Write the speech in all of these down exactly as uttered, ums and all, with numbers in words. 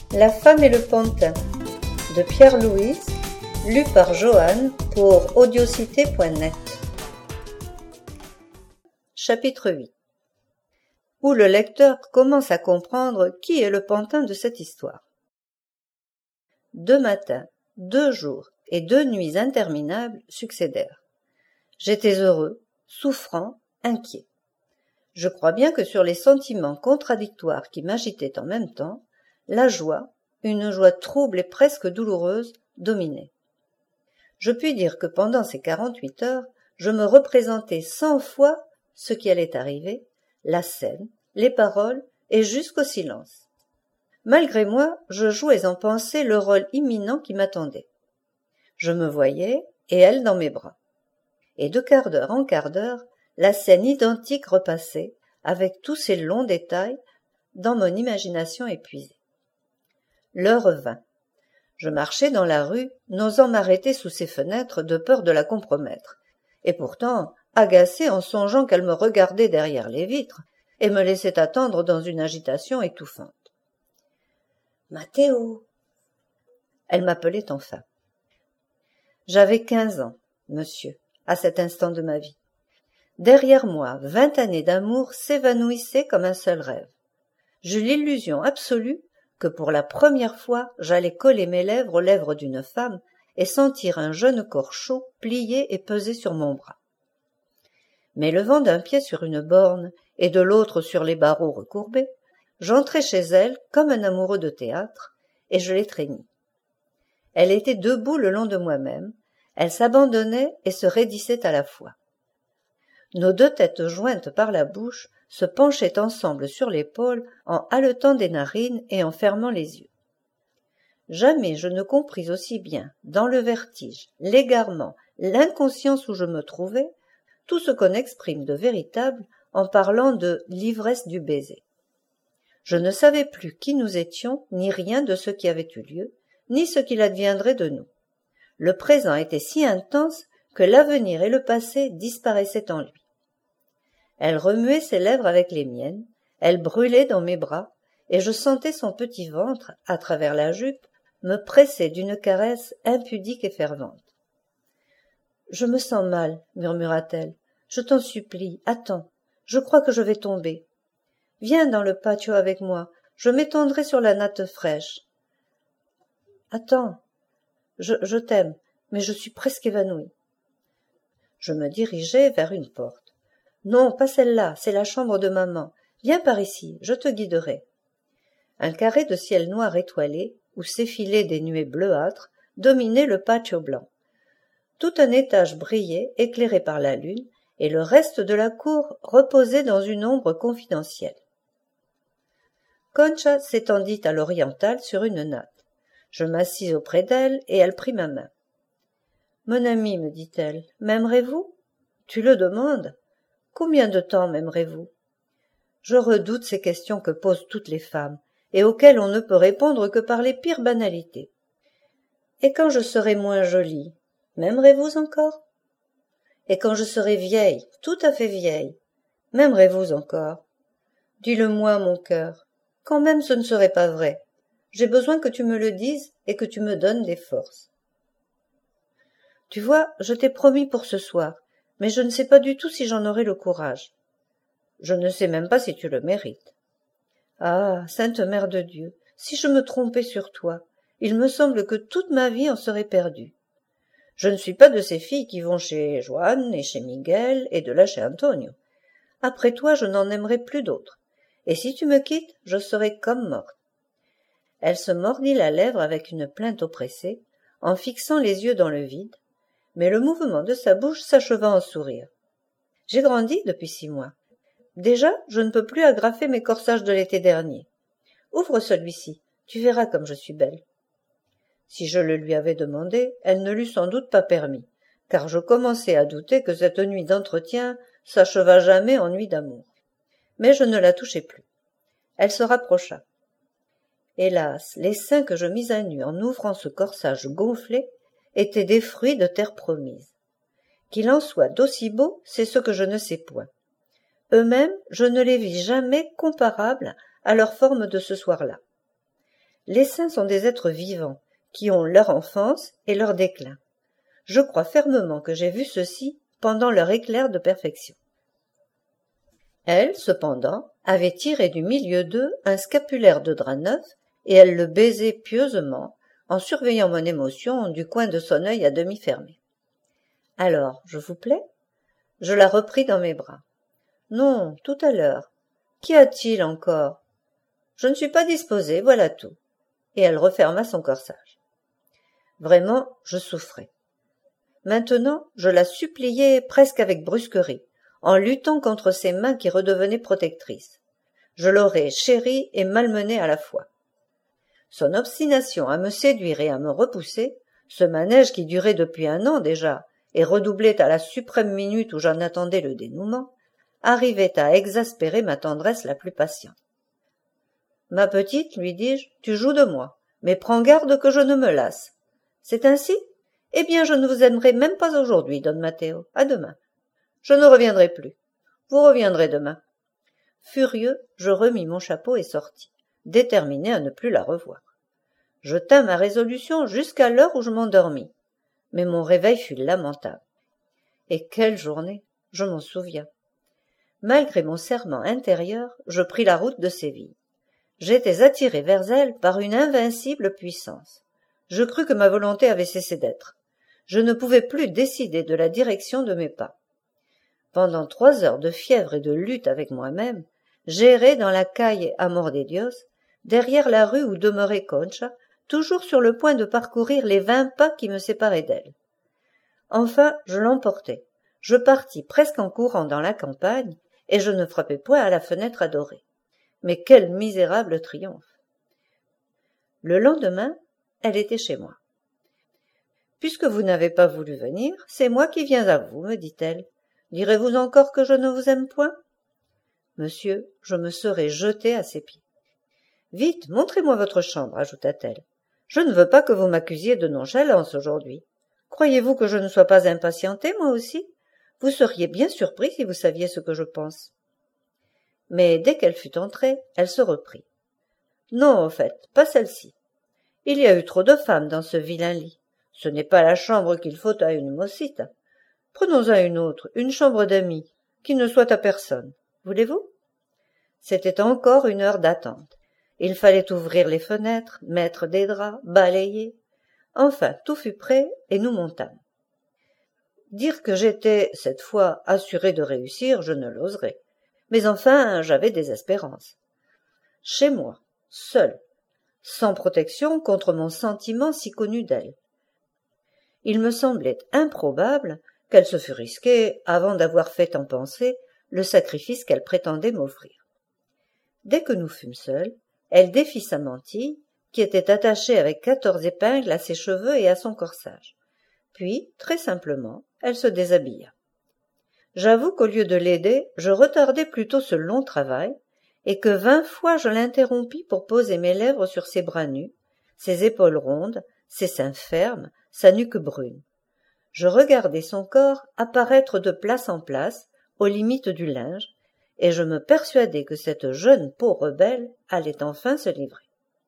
La femme et le pantin de Pierre Louys, lu par Joanne pour audiocité point net. Chapitre huit. Où le lecteur commence à comprendre qui est le pantin de cette histoire. Deux matins, deux jours et deux nuits interminables succédèrent. J'étais heureux, souffrant, inquiet. Je crois bien que sur les sentiments contradictoires qui m'agitaient en même temps, la joie, une joie trouble et presque douloureuse, dominait. Je puis dire que pendant ces quarante-huit heures, je me représentais cent fois ce qui allait arriver, la scène, les paroles et jusqu'au silence. Malgré moi, je jouais en pensée le rôle imminent qui m'attendait. Je me voyais, et elle dans mes bras. Et de quart d'heure en quart d'heure, la scène identique repassait, avec tous ces longs détails, dans mon imagination épuisée. L'heure vint. Je marchais dans la rue, n'osant m'arrêter sous ses fenêtres de peur de la compromettre, et pourtant agacé en songeant qu'elle me regardait derrière les vitres et me laissait attendre dans une agitation étouffante. « Mathéo !» Elle m'appelait enfin. J'avais quinze ans, monsieur, à cet instant de ma vie. Derrière moi, vingt années d'amour s'évanouissaient comme un seul rêve. J'eus l'illusion absolue que pour la première fois j'allais coller mes lèvres aux lèvres d'une femme et sentir un jeune corps chaud plier et peser sur mon bras. Mais levant d'un pied sur une borne et de l'autre sur les barreaux recourbés, j'entrai chez elle comme un amoureux de théâtre et je l'étreignis. Elle était debout le long de moi-même, elle s'abandonnait et se raidissait à la fois. Nos deux têtes jointes par la bouche se penchaient ensemble sur l'épaule en haletant des narines et en fermant les yeux. Jamais je ne compris aussi bien, dans le vertige, l'égarement, l'inconscience où je me trouvais, tout ce qu'on exprime de véritable en parlant de l'ivresse du baiser. Je ne savais plus qui nous étions, ni rien de ce qui avait eu lieu, ni ce qu'il adviendrait de nous. Le présent était si intense que l'avenir et le passé disparaissaient en lui. Elle remuait ses lèvres avec les miennes, elle brûlait dans mes bras, et je sentais son petit ventre, à travers la jupe, me presser d'une caresse impudique et fervente. « Je me sens mal, murmura-t-elle. Je t'en supplie, attends, je crois que je vais tomber. Viens dans le patio avec moi, je m'étendrai sur la natte fraîche. Attends, je, je t'aime, mais je suis presque évanouie. » Je me dirigeai vers une porte. « Non, pas celle-là, c'est la chambre de maman. Viens par ici, je te guiderai. » Un carré de ciel noir étoilé, où s'effilaient des nuées bleuâtres, dominait le patio blanc. Tout un étage brillait, éclairé par la lune, et le reste de la cour reposait dans une ombre confidentielle. Concha s'étendit à l'orientale sur une natte. Je m'assis auprès d'elle, et elle prit ma main. « Mon ami, me dit-elle, m'aimerez-vous ? Tu le demandes ? Combien de temps m'aimerez-vous ? Je redoute ces questions que posent toutes les femmes, et auxquelles on ne peut répondre que par les pires banalités. Et quand je serai moins jolie, m'aimerez-vous encore ? Et quand je serai vieille, tout à fait vieille, m'aimerez-vous encore ? Dis-le-moi, mon cœur, quand même ce ne serait pas vrai. J'ai besoin que tu me le dises et que tu me donnes des forces. Tu vois, je t'ai promis pour ce soir, mais je ne sais pas du tout si j'en aurai le courage. Je ne sais même pas si tu le mérites. Ah, Sainte Mère de Dieu, si je me trompais sur toi, il me semble que toute ma vie en serait perdue. Je ne suis pas de ces filles qui vont chez Joanne et chez Miguel et de là chez Antonio. Après toi, je n'en aimerai plus d'autres. Et si tu me quittes, je serai comme morte. Elle se mordit la lèvre avec une plainte oppressée, en fixant les yeux dans le vide, mais le mouvement de sa bouche s'acheva en sourire. J'ai grandi depuis six mois. Déjà, je ne peux plus agrafer mes corsages de l'été dernier. Ouvre celui-ci, tu verras comme je suis belle. Si je le lui avais demandé, elle ne l'eût sans doute pas permis, car je commençais à douter que cette nuit d'entretien s'achevât jamais en nuit d'amour. Mais je ne la touchai plus. Elle se rapprocha. Hélas, les seins que je mis à nu en ouvrant ce corsage gonflé étaient des fruits de terre promise. Qu'il en soit d'aussi beaux, c'est ce que je ne sais point. Eux-mêmes, je ne les vis jamais comparables à leur forme de ce soir-là. Les saints sont des êtres vivants, qui ont leur enfance et leur déclin. Je crois fermement que j'ai vu ceci pendant leur éclair de perfection. Elle, cependant, avait tiré du milieu d'eux un scapulaire de drap neuf, et elle le baisait pieusement, en surveillant mon émotion du coin de son œil à demi fermé. « Alors, je vous plais ?» Je la repris dans mes bras. « Non, tout à l'heure. Qu'y a-t-il encore ? Je ne suis pas disposée, voilà tout. » Et elle referma son corsage. Vraiment, je souffrais. Maintenant, je la suppliais presque avec brusquerie, en luttant contre ses mains qui redevenaient protectrices. Je l'aurais chérie et malmenée à la fois. Son obstination à me séduire et à me repousser, ce manège qui durait depuis un an déjà et redoublait à la suprême minute où j'en attendais le dénouement, arrivait à exaspérer ma tendresse la plus patiente. « Ma petite, lui dis-je, tu joues de moi, mais prends garde que je ne me lasse. C'est ainsi ? Eh bien, je ne vous aimerai même pas aujourd'hui, Don Matteo. À demain. Je ne reviendrai plus. Vous reviendrez demain. » Furieux, je remis mon chapeau et sortis, déterminé à ne plus la revoir. Je tins ma résolution jusqu'à l'heure où je m'endormis, mais mon réveil fut lamentable. Et quelle journée, je m'en souviens. Malgré mon serment intérieur, je pris la route de Séville. J'étais attiré vers elle par une invincible puissance. Je crus que ma volonté avait cessé d'être. Je ne pouvais plus décider de la direction de mes pas. Pendant trois heures de fièvre et de lutte avec moi-même, j'errai dans la calle Amor de Dios, derrière la rue où demeurait Concha, toujours sur le point de parcourir les vingt pas qui me séparaient d'elle. Enfin, je l'emportai. Je partis presque en courant dans la campagne, et je ne frappai point à la fenêtre adorée. Mais quel misérable triomphe! Le lendemain, elle était chez moi. « Puisque vous n'avez pas voulu venir, c'est moi qui viens à vous, me dit-elle. Direz-vous encore que je ne vous aime point ? Monsieur, je me serais jetée à ses pieds. Vite, montrez-moi votre chambre, ajouta-t-elle. Je ne veux pas que vous m'accusiez de nonchalance aujourd'hui. Croyez-vous que je ne sois pas impatientée, moi aussi ? Vous seriez bien surpris si vous saviez ce que je pense. Mais dès qu'elle fut entrée, elle se reprit. Non, au fait, pas celle-ci. Il y a eu trop de femmes dans ce vilain lit. Ce n'est pas la chambre qu'il faut à une mocite. Prenons-en une autre, une chambre d'amis, qui ne soit à personne. Voulez-vous ? C'était encore une heure d'attente. Il fallait ouvrir les fenêtres, mettre des draps, balayer. Enfin, tout fut prêt et nous montâmes. Dire que j'étais, cette fois, assuré de réussir, je ne l'oserais. Mais enfin, j'avais des espérances. Chez moi, seule, sans protection contre mon sentiment si connu d'elle. Il me semblait improbable qu'elle se fût risquée, avant d'avoir fait en pensée le sacrifice qu'elle prétendait m'offrir. Dès que nous fûmes seuls, elle défit sa mantille, qui était attachée avec quatorze épingles à ses cheveux et à son corsage. Puis, très simplement, elle se déshabilla. J'avoue qu'au lieu de l'aider, je retardai plutôt ce long travail, et que vingt fois je l'interrompis pour poser mes lèvres sur ses bras nus, ses épaules rondes, ses seins fermes, sa nuque brune. Je regardai son corps apparaître de place en place, aux limites du linge, et je me persuadai que cette jeune peau rebelle allait enfin se livrer.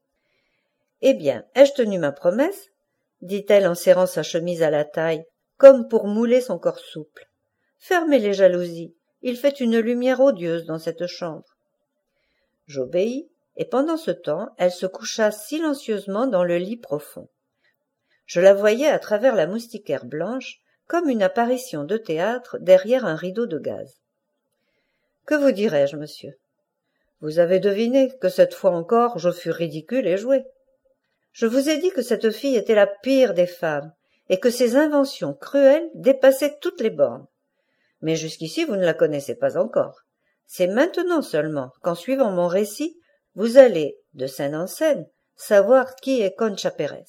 « Eh bien, ai-je tenu ma promesse ?» dit-elle en serrant sa chemise à la taille, comme pour mouler son corps souple. « Fermez les jalousies, il fait une lumière odieuse dans cette chambre. » J'obéis, et pendant ce temps, elle se coucha silencieusement dans le lit profond. Je la voyais à travers la moustiquaire blanche, comme une apparition de théâtre derrière un rideau de gaze. Que vous dirais-je, monsieur ? Vous avez deviné que cette fois encore je fus ridicule et joué. Je vous ai dit que cette fille était la pire des femmes, et que ses inventions cruelles dépassaient toutes les bornes. Mais jusqu'ici vous ne la connaissez pas encore. C'est maintenant seulement qu'en suivant mon récit, vous allez, de scène en scène, savoir qui est Concha Pérez.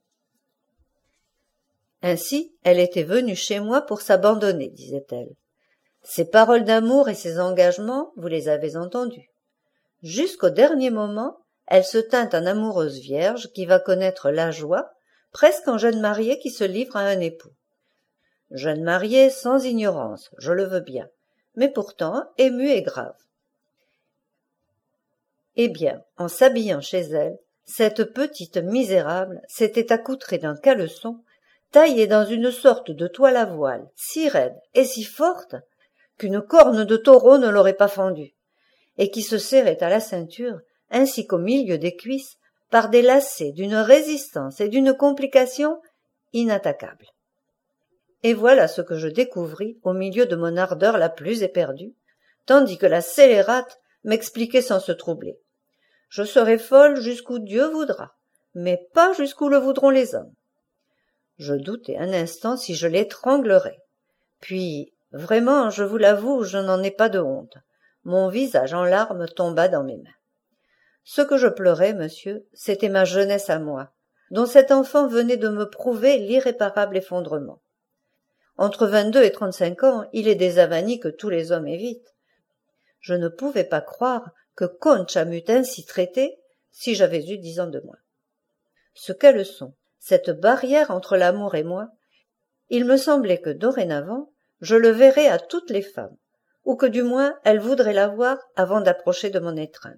Ainsi, elle était venue chez moi pour s'abandonner, disait-elle. Ses paroles d'amour et ses engagements, vous les avez entendus. Jusqu'au dernier moment, elle se tint en amoureuse vierge qui va connaître la joie, presque en jeune mariée qui se livre à un époux. Jeune mariée sans ignorance, je le veux bien, mais pourtant émue et grave. Eh bien, en s'habillant chez elle, cette petite misérable s'était accoutrée d'un caleçon taillé dans une sorte de toile à voile si raide et si forte qu'une corne de taureau ne l'aurait pas fendue, et qui se serrait à la ceinture ainsi qu'au milieu des cuisses par des lacets d'une résistance et d'une complication inattaquables. Et voilà ce que je découvris au milieu de mon ardeur la plus éperdue, tandis que la scélérate m'expliquait sans se troubler. Je serai folle jusqu'où Dieu voudra, mais pas jusqu'où le voudront les hommes. Je doutai un instant si je l'étranglerais. Puis, vraiment, je vous l'avoue, je n'en ai pas de honte. Mon visage en larmes tomba dans mes mains. Ce que je pleurais, monsieur, c'était ma jeunesse à moi, dont cet enfant venait de me prouver l'irréparable effondrement. Entre vingt-deux et trente-cinq ans, il est des avanies que tous les hommes évitent. Je ne pouvais pas croire que Concha m'eût ainsi traité si j'avais eu dix ans de moins. Ce caleçon, cette barrière entre l'amour et moi, il me semblait que dorénavant, je le verrais à toutes les femmes, ou que du moins elles voudraient l'avoir avant d'approcher de mon étreinte.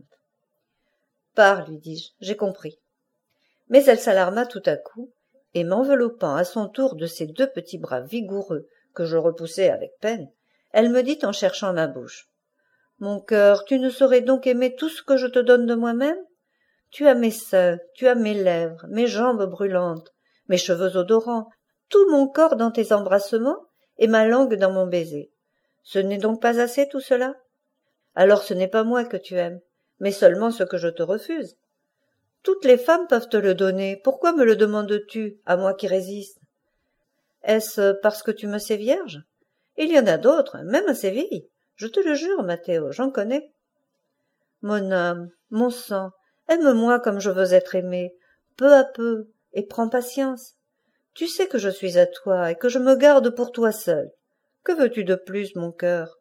« Pars, lui dis-je, j'ai compris. » Mais elle s'alarma tout à coup, et m'enveloppant à son tour de ses deux petits bras vigoureux que je repoussai avec peine, elle me dit en cherchant ma bouche. « Mon cœur, tu ne saurais donc aimer tout ce que je te donne de moi-même? Tu as mes seins, tu as mes lèvres, mes jambes brûlantes, mes cheveux odorants, tout mon corps dans tes embrassements et ma langue dans mon baiser. Ce n'est donc pas assez tout cela? Alors ce n'est pas moi que tu aimes, mais seulement ce que je te refuse. Toutes les femmes peuvent te le donner, pourquoi me le demandes-tu, à moi qui résiste? Est-ce parce que tu me sais vierge? Il y en a d'autres, même à Séville. Je te le jure, Mathéo, j'en connais. Mon âme, mon sang, aime-moi comme je veux être aimée, peu à peu, et prends patience. Tu sais que je suis à toi et que je me garde pour toi seul. Que veux-tu de plus, mon cœur?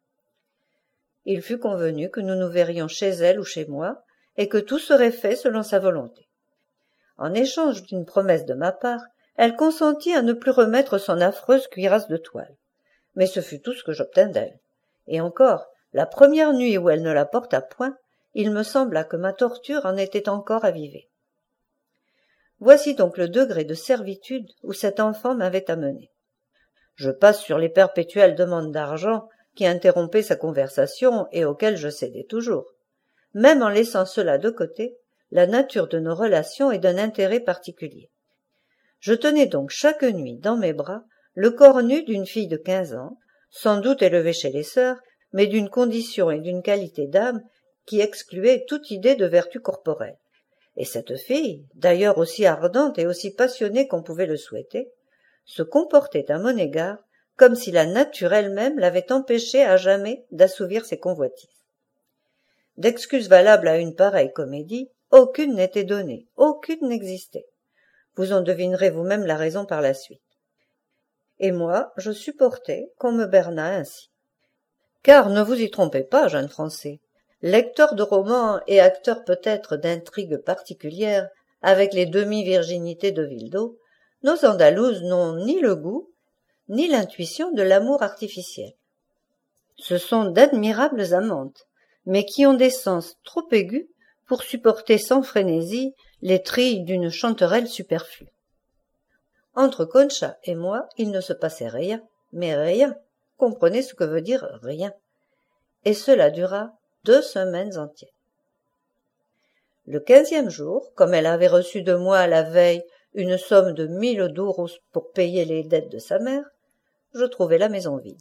Il fut convenu que nous nous verrions chez elle ou chez moi, et que tout serait fait selon sa volonté. En échange d'une promesse de ma part, elle consentit à ne plus remettre son affreuse cuirasse de toile. Mais ce fut tout ce que j'obtins d'elle. Et encore, la première nuit où elle ne la porta point, il me sembla que ma torture en était encore avivée. Voici donc le degré de servitude où cet enfant m'avait amené. Je passe sur les perpétuelles demandes d'argent qui interrompaient sa conversation et auxquelles je cédais toujours. Même en laissant cela de côté, la nature de nos relations est d'un intérêt particulier. Je tenais donc chaque nuit dans mes bras le corps nu d'une fille de quinze ans, sans doute élevée chez les sœurs, mais d'une condition et d'une qualité d'âme qui excluait toute idée de vertu corporelle. Et cette fille, d'ailleurs aussi ardente et aussi passionnée qu'on pouvait le souhaiter, se comportait à mon égard comme si la nature elle-même l'avait empêchée à jamais d'assouvir ses convoitises. D'excuses valables à une pareille comédie, aucune n'était donnée, aucune n'existait. Vous en devinerez vous-même la raison par la suite. Et moi, je supportais qu'on me bernât ainsi. Car ne vous y trompez pas, jeune Français, lecteur de romans et acteur peut-être d'intrigues particulières avec les demi-virginités de Vildo, nos Andalouses n'ont ni le goût, ni l'intuition de l'amour artificiel. Ce sont d'admirables amantes, mais qui ont des sens trop aigus pour supporter sans frénésie les trilles d'une chanterelle superflue. Entre Concha et moi, il ne se passait rien, mais rien, comprenez ce que veut dire rien, et cela dura deux semaines entières. Le quinzième jour, comme elle avait reçu de moi la veille une somme de mille douros pour payer les dettes de sa mère, je trouvai la maison vide.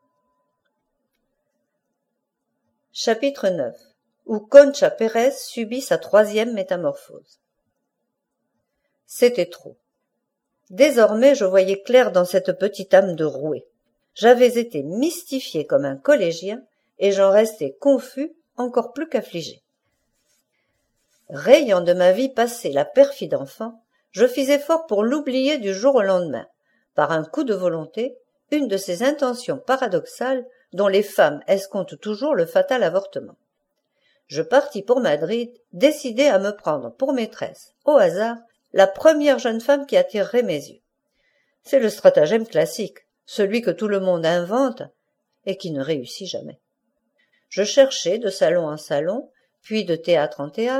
Chapitre neuf. Où Concha Pérez subit sa troisième métamorphose. C'était trop. Désormais, je voyais clair dans cette petite âme de rouée. J'avais été mystifié comme un collégien, et j'en restais confus, encore plus qu'affligé. Rayant de ma vie passée la perfide enfant, je fis effort pour l'oublier du jour au lendemain, par un coup de volonté, une de ces intentions paradoxales dont les femmes escomptent toujours le fatal avortement. Je partis pour Madrid, décidé à me prendre pour maîtresse, au hasard, la première jeune femme qui attirerait mes yeux. C'est le stratagème classique, celui que tout le monde invente et qui ne réussit jamais. Je cherchai de salon en salon, puis de théâtre en théâtre,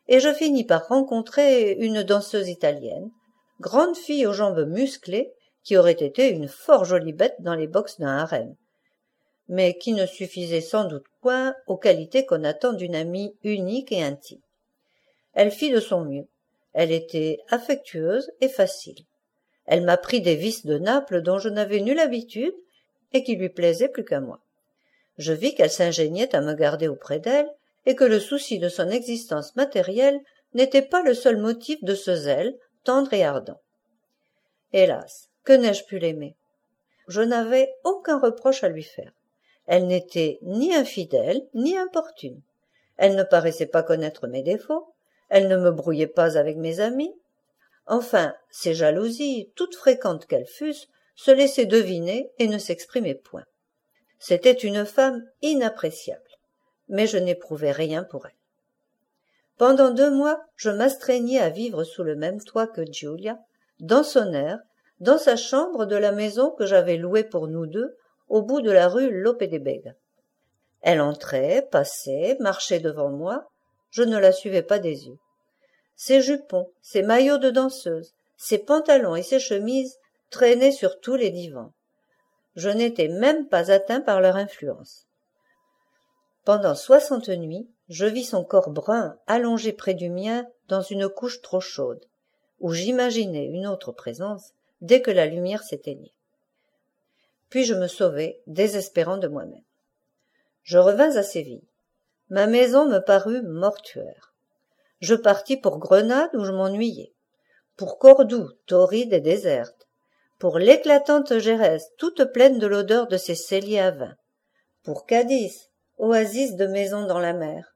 et je finis par rencontrer une danseuse italienne, grande fille aux jambes musclées, qui aurait été une fort jolie bête dans les boxes d'un harem, mais qui ne suffisait sans doute point aux qualités qu'on attend d'une amie unique et intime. Elle fit de son mieux. Elle était affectueuse et facile. Elle m'apprit des vices de Naples dont je n'avais nulle habitude et qui lui plaisaient plus qu'à moi. Je vis qu'elle s'ingéniait à me garder auprès d'elle et que le souci de son existence matérielle n'était pas le seul motif de ce zèle tendre et ardent. Hélas, que n'ai-je pu l'aimer? Je n'avais aucun reproche à lui faire. Elle n'était ni infidèle ni importune. Elle ne paraissait pas connaître mes défauts. Elle ne me brouillait pas avec mes amis. Enfin, ses jalousies, toutes fréquentes qu'elles fussent, se laissaient deviner et ne s'exprimaient point. C'était une femme inappréciable, mais je n'éprouvais rien pour elle. Pendant deux mois, je m'astreignais à vivre sous le même toit que Giulia, dans son air, dans sa chambre de la maison que j'avais louée pour nous deux, au bout de la rue Lope de Vega. Elle entrait, passait, marchait devant moi, je ne la suivais pas des yeux. Ses jupons, ses maillots de danseuse, ses pantalons et ses chemises traînaient sur tous les divans. Je n'étais même pas atteint par leur influence. Pendant soixante nuits, je vis son corps brun allongé près du mien dans une couche trop chaude, où j'imaginais une autre présence dès que la lumière s'éteignait. Puis je me sauvai, désespérant de moi-même. Je revins à Séville. Ma maison me parut mortuaire. Je partis pour Grenade où je m'ennuyais, pour Cordoue, torride et déserte, pour l'éclatante Gérès, toute pleine de l'odeur de ses celliers à vin, pour Cadix, oasis de maisons dans la mer.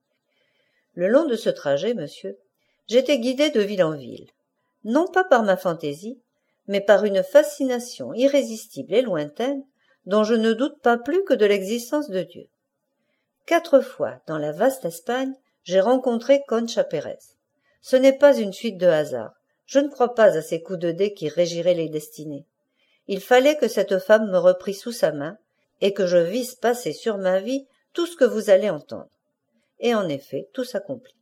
Le long de ce trajet, monsieur, j'étais guidé de ville en ville, non pas par ma fantaisie, mais par une fascination irrésistible et lointaine dont je ne doute pas plus que de l'existence de Dieu. Quatre fois, dans la vaste Espagne, j'ai rencontré Concha Pérez. Ce n'est pas une suite de hasards. Je ne crois pas à ces coups de dés qui régiraient les destinées. Il fallait que cette femme me reprît sous sa main et que je visse passer sur ma vie tout ce que vous allez entendre. Et en effet, tout s'accomplit.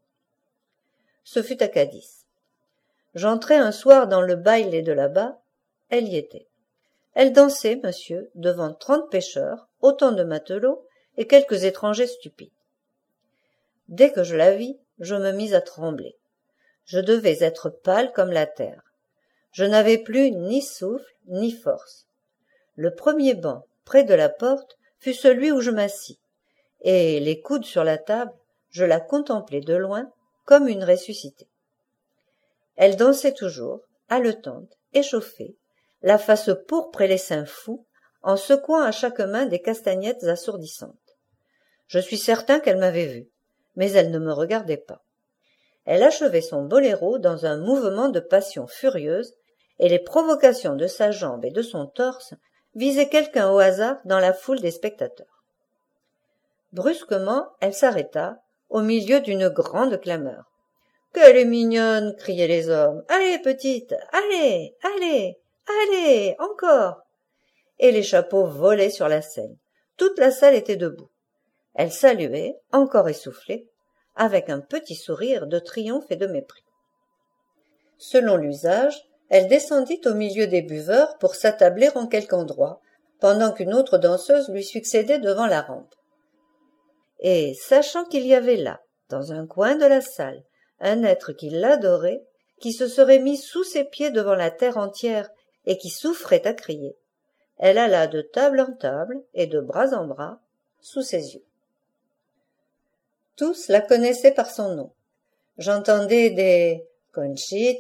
Ce fut à Cadix. J'entrai un soir dans le baile de là-bas. Elle y était. Elle dansait, monsieur, devant trente pêcheurs, autant de matelots et quelques étrangers stupides. Dès que je la vis, je me mis à trembler. Je devais être pâle comme la terre. Je n'avais plus ni souffle, ni force. Le premier banc, près de la porte, fut celui où je m'assis, et, les coudes sur la table, je la contemplai de loin, comme une ressuscitée. Elle dansait toujours, haletante, échauffée, la face pourpre et les seins fous, en secouant à chaque main des castagnettes assourdissantes. Je suis certain qu'elle m'avait vu, mais elle ne me regardait pas. Elle achevait son boléro dans un mouvement de passion furieuse, et les provocations de sa jambe et de son torse visaient quelqu'un au hasard dans la foule des spectateurs. Brusquement, elle s'arrêta, au milieu d'une grande clameur. « Qu'elle est mignonne !» criaient les hommes. « Allez, petite, allez, allez, allez, encore !» Et les chapeaux volaient sur la scène. Toute la salle était debout. Elle saluait, encore essoufflée, avec un petit sourire de triomphe et de mépris. Selon l'usage, elle descendit au milieu des buveurs pour s'attabler en quelque endroit, pendant qu'une autre danseuse lui succédait devant la rampe. Et, sachant qu'il y avait là, dans un coin de la salle, un être qui l'adorait, qui se serait mis sous ses pieds devant la terre entière et qui souffrait à crier, elle alla de table en table et de bras en bras sous ses yeux. Tous la connaissaient par son nom. J'entendais des « Conchita »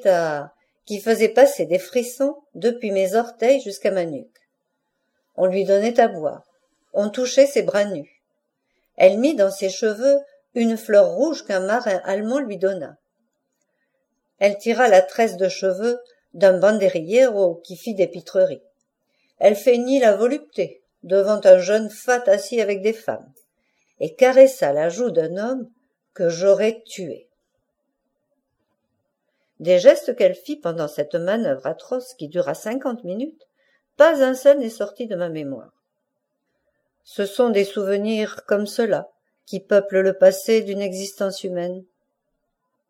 qui faisaient passer des frissons depuis mes orteils jusqu'à ma nuque. On lui donnait à boire, on touchait ses bras nus. Elle mit dans ses cheveux une fleur rouge qu'un marin allemand lui donna. Elle tira la tresse de cheveux d'un banderillero qui fit des pitreries. Elle feignit la volupté devant un jeune fat assis avec des femmes, et caressa la joue d'un homme que j'aurais tué. Des gestes qu'elle fit pendant cette manœuvre atroce qui dura cinquante minutes, pas un seul n'est sorti de ma mémoire. Ce sont des souvenirs comme cela qui peuplent le passé d'une existence humaine.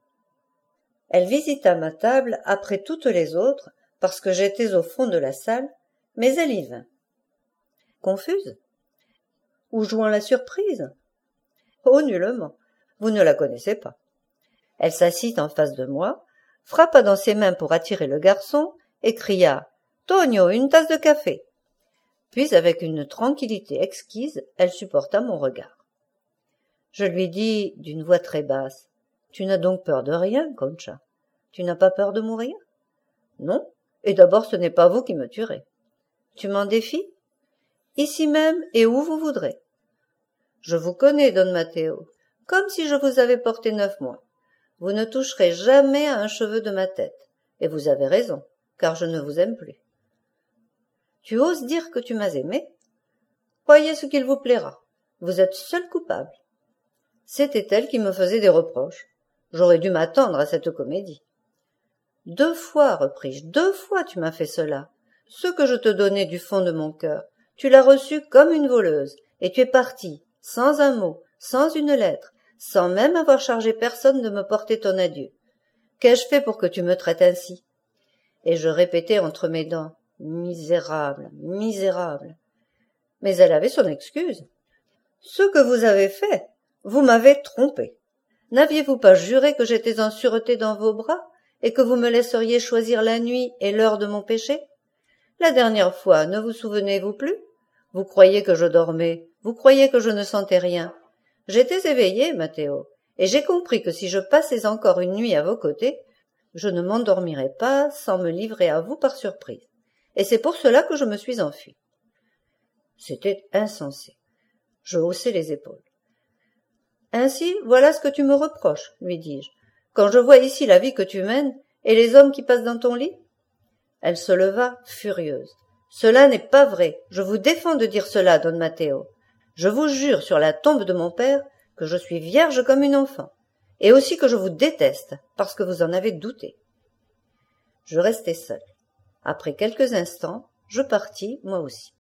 Elle visita ma table après toutes les autres, parce que j'étais au fond de la salle, mais elle y vint. Confuse? Ou jouant la surprise? Oh, nullement. Vous ne la connaissez pas. Elle s'assit en face de moi, frappa dans ses mains pour attirer le garçon et cria « Tonio, une tasse de café !» Puis, avec une tranquillité exquise, elle supporta mon regard. Je lui dis d'une voix très basse « Tu n'as donc peur de rien, Concha? Tu n'as pas peur de mourir? »« Non, et d'abord ce n'est pas vous qui me tuerez. »« Tu m'en défies? Ici même et où vous voudrez. »« Je vous connais, Don Matteo, comme si je vous avais porté neuf mois. Vous ne toucherez jamais à un cheveu de ma tête, et vous avez raison, car je ne vous aime plus. Tu oses dire que tu m'as aimé? Croyez ce qu'il vous plaira. Vous êtes seul coupable. » C'était elle qui me faisait des reproches. J'aurais dû m'attendre à cette comédie. Deux fois, repris-je, deux fois tu m'as fait cela. Ce que je te donnais du fond de mon cœur, tu l'as reçu comme une voleuse, et tu es parti, sans un mot, sans une lettre, sans même avoir chargé personne de me porter ton adieu. Qu'ai-je fait pour que tu me traites ainsi? Et je répétais entre mes dents, misérable, misérable. Mais elle avait son excuse. Ce que vous avez fait, vous m'avez trompé. N'aviez-vous pas juré que j'étais en sûreté dans vos bras et que vous me laisseriez choisir la nuit et l'heure de mon péché? La dernière fois, ne vous souvenez-vous plus? Vous croyez que je dormais, vous croyez que je ne sentais rien. J'étais éveillé, Matteo, et j'ai compris que si je passais encore une nuit à vos côtés, je ne m'endormirais pas sans me livrer à vous par surprise. Et c'est pour cela que je me suis enfui. C'était insensé. Je haussai les épaules. Ainsi, voilà ce que tu me reproches, lui dis-je, quand je vois ici la vie que tu mènes et les hommes qui passent dans ton lit? Elle se leva, furieuse. Cela n'est pas vrai. Je vous défends de dire cela, Don Matteo. Je vous jure sur la tombe de mon père que je suis vierge comme une enfant, et aussi que je vous déteste, parce que vous en avez douté. Je restai seul. Après quelques instants, je partis, moi aussi.